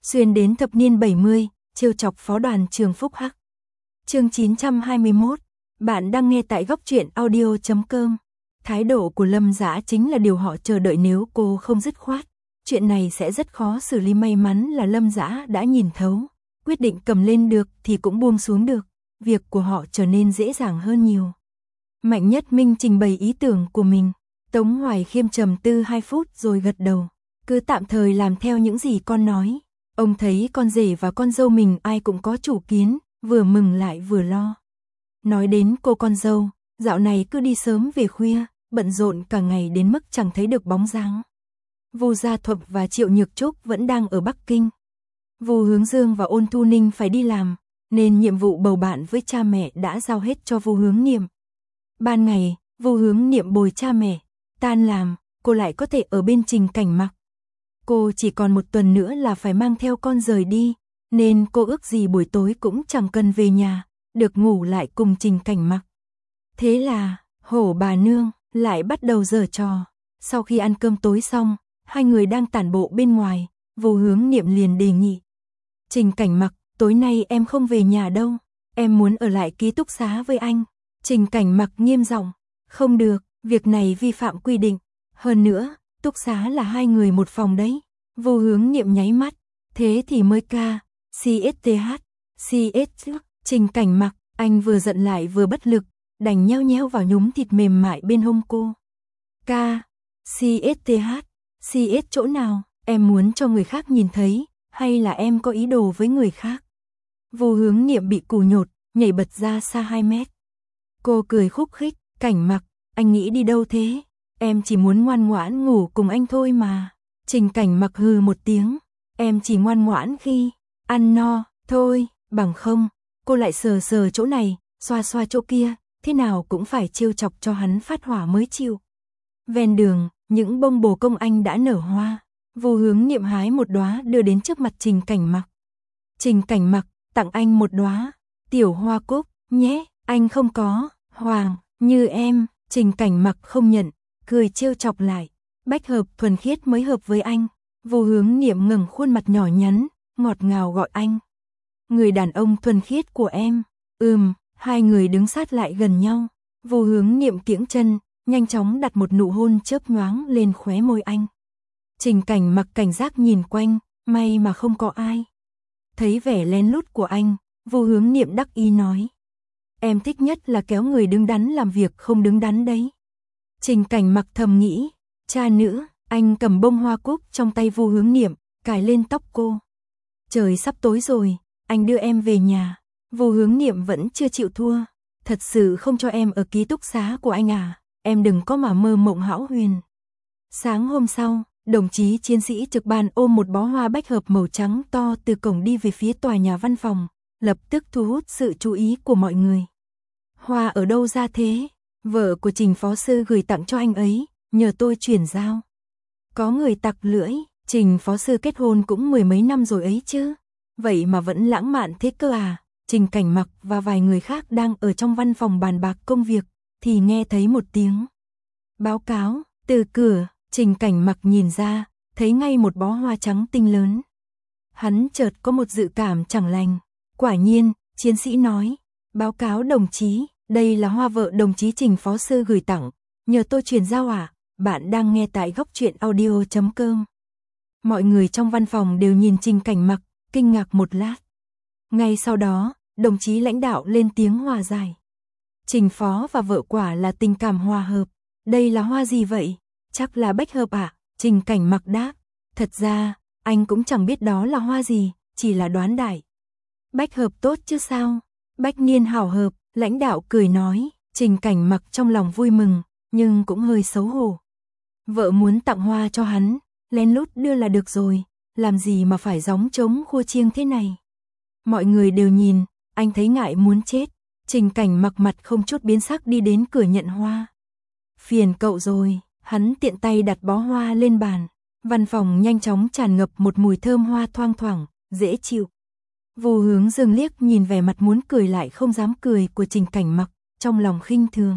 Xuyên đến thập niên 70, trêu chọc phó đoàn trường Phúc Hắc. Chương 921, bạn đang nghe tại góc truyện audio.com. Thái độ của Lâm Dã chính là điều họ chờ đợi, nếu cô không dứt khoát, chuyện này sẽ rất khó xử lý. May mắn là Lâm Dã đã nhìn thấu, quyết định cầm lên được thì cũng buông xuống được, việc của họ trở nên dễ dàng hơn nhiều. Mạnh Nhất Minh trình bày ý tưởng của mình, Tống Hoài Khiêm trầm tư 2 phút rồi gật đầu, cứ tạm thời làm theo những gì con nói. Ông thấy con rể và con dâu mình ai cũng có chủ kiến, vừa mừng lại vừa lo. Nói đến cô con dâu, dạo này cứ đi sớm về khuya, bận rộn cả ngày đến mức chẳng thấy được bóng dáng. Vu Gia Thục và Triệu Nhược Trúc vẫn đang ở Bắc Kinh. Vu Hướng Dương và Ôn Thu Ninh phải đi làm, nên nhiệm vụ bầu bạn với cha mẹ đã giao hết cho Vu Hướng Niệm. Ban ngày, Vu Hướng Niệm bồi cha mẹ, tan làm, cô lại có thể ở bên Trình Cảnh Mặc. Cô chỉ còn 1 tuần nữa là phải mang theo con rời đi, nên cô ước gì buổi tối cũng chẳng cần về nhà, được ngủ lại cùng Trình Cảnh Mặc. Thế là, Hổ bà nương lại bắt đầu giở trò. Sau khi ăn cơm tối xong, hai người đang tản bộ bên ngoài, Vu Hướng Niệm liền đề nghị: Trình Cảnh Mặc, tối nay em không về nhà đâu, em muốn ở lại ký túc xá với anh. Trình Cảnh Mặc nghiêm giọng: Không được, việc này vi phạm quy định, hơn nữa, túc xá là 2 người 1 phòng đấy. Vu Hướng Niệm nháy mắt: Thế thì mới ca, CSTH, CS. Trình Cảnh Mặc, anh vừa giận lại vừa bất lực, đành nheo nheo vào nhúm thịt mềm mại bên hông cô. Ca, CSTH, CS chỗ nào, em muốn cho người khác nhìn thấy, hay là em có ý đồ với người khác? Vu Hướng Niệm bị cù nhột, nhảy bật ra xa 2 mét. Cô cười khúc khích: Cảnh Mặc, anh nghĩ đi đâu thế? Em chỉ muốn ngoan ngoãn ngủ cùng anh thôi mà. Trình Cảnh Mặc hừ một tiếng: Em chỉ ngoan ngoãn khi ăn no thôi, bằng không, cô lại sờ sờ chỗ này, xoa xoa chỗ kia, thế nào cũng phải trêu chọc cho hắn phát hỏa mới chịu. Ven đường, những bông bồ công anh đã nở hoa. Vu Hướng Niệm hái 1 đóa đưa đến trước mặt Trình Cảnh Mặc. Trình Cảnh Mặc, tặng anh 1 đóa tiểu hoa cúc nhé. Anh không có hoàng như em. Trình Cảnh Mặc không nhận, cười trêu chọc lại: Bách hợp thuần khiết mới hợp với anh. Vu Hướng Niệm ngẩng khuôn mặt nhỏ nhắn, ngọt ngào gọi anh: Người đàn ông thuần khiết của em. Hai người đứng sát lại gần nhau. Vu Hướng Niệm kiễng chân, nhanh chóng đặt một nụ hôn chớp nhoáng lên khóe môi anh. Trình Cảnh Mặc cảnh giác nhìn quanh, may mà không có ai. Thấy vẻ lén lút của anh, Vu Hướng Niệm đắc ý nói: Em thích nhất là kéo người đứng đắn làm việc không đứng đắn đấy. Trình Cảnh Mặc thầm nghĩ: Cha nữa. Anh cầm bông hoa cúc trong tay Vu Hướng Niệm, cài lên tóc cô. Trời sắp tối rồi, anh đưa em về nhà. Vu Hướng Niệm vẫn chưa chịu thua: Thật sự không cho em ở ký túc xá của anh à? Em đừng có mà mơ mộng hão huyền. Sáng hôm sau, đồng chí chiến sĩ trực ban ôm một bó hoa bách hợp màu trắng to từ cổng đi về phía tòa nhà văn phòng, lập tức thu hút sự chú ý của mọi người. Hoa ở đâu ra thế? Vợ của Trình phó sư gửi tặng cho anh ấy, nhờ tôi chuyển giao. Có người tặc lưỡi: Trình phó sư kết hôn cũng 10 mấy năm rồi ấy chứ, vậy mà vẫn lãng mạn thế cơ à? Trình Cảnh Mặc và vài người khác đang ở trong văn phòng bàn bạc công việc, thì nghe thấy một tiếng báo cáo từ cửa. Trình Cảnh Mặc nhìn ra, thấy ngay một bó hoa trắng tinh lớn. Hắn chợt có một dự cảm chẳng lành. Quả nhiên, chiến sĩ nói: Báo cáo đồng chí, đây là hoa vợ đồng chí Trình phó sư gửi tặng, nhờ tôi truyền giao ạ. Bạn đang nghe tại góc truyện audio.com. Mọi người trong văn phòng đều nhìn Trình Cảnh Mặc, kinh ngạc một lát. Ngay sau đó, đồng chí lãnh đạo lên tiếng hòa giải: Trình phó và vợ quả là tình cảm hòa hợp. Đây là hoa gì vậy? Chắc là bách hợp ạ. Trình Cảnh Mặc đáp: Thật ra, anh cũng chẳng biết đó là hoa gì, chỉ là đoán đại. Bách hợp tốt chứ sao? Bách niên hảo hợp. Lãnh đạo cười nói. Trình Cảnh Mặc trong lòng vui mừng, nhưng cũng hơi xấu hổ. Vợ muốn tặng hoa cho hắn, lén lút đưa là được rồi, làm gì mà phải gióng trống khua chiêng thế này. Mọi người đều nhìn, anh thấy ngại muốn chết. Trình Cảnh Mặc mặt không chút biến sắc đi đến cửa nhận hoa. Phiền cậu rồi. Hắn tiện tay đặt bó hoa lên bàn. Văn phòng nhanh chóng tràn ngập một mùi thơm hoa thoang thoảng, dễ chịu. Vu Hướng Dương liếc nhìn vẻ mặt muốn cười lại không dám cười của Trình Cảnh Mặc, trong lòng khinh thường.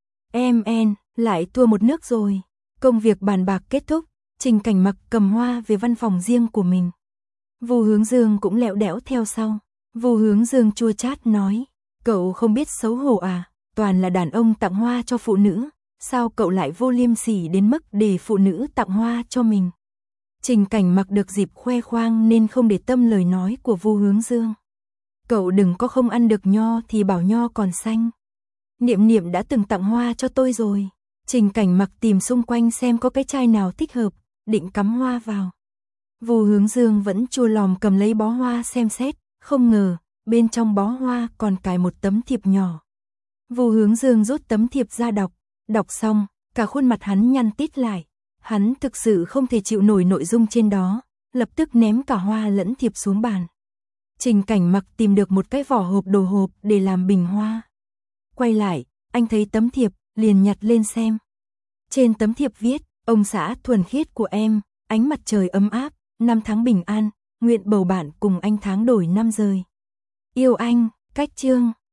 Em lại thua một nước rồi. Công việc bàn bạc kết thúc, Trình Cảnh Mặc cầm hoa về văn phòng riêng của mình. Vu Hướng Dương cũng lẹo đẽo theo sau. Vu Hướng Dương chua chát nói, cậu không biết xấu hổ à, toàn là đàn ông tặng hoa cho phụ nữ, sao cậu lại vô liêm sỉ đến mức để phụ nữ tặng hoa cho mình. Trình Cảnh Mặc được dịp khoe khoang nên không để tâm lời nói của Vu Hướng Dương. Cậu đừng có không ăn được nho thì bảo nho còn xanh. Niệm Niệm đã từng tặng hoa cho tôi rồi. Trình Cảnh Mặc tìm xung quanh xem có cái chai nào thích hợp, định cắm hoa vào. Vu Hướng Dương vẫn chua lòm cầm lấy bó hoa xem xét, không ngờ, bên trong bó hoa còn cài một tấm thiệp nhỏ. Vu Hướng Dương rút tấm thiệp ra đọc xong, cả khuôn mặt hắn nhăn tít lại. Hắn thực sự không thể chịu nổi nội dung trên đó, lập tức ném cả hoa lẫn thiệp xuống bàn. Trình Cảnh Mặc tìm được một cái vỏ hộp đồ hộp để làm bình hoa. Quay lại, anh thấy tấm thiệp, liền nhặt lên xem. Trên tấm thiệp viết, ông xã thuần khiết của em, ánh mặt trời ấm áp, năm tháng bình an, nguyện bầu bạn cùng anh tháng đổi năm rời. Yêu anh, Cách Chương.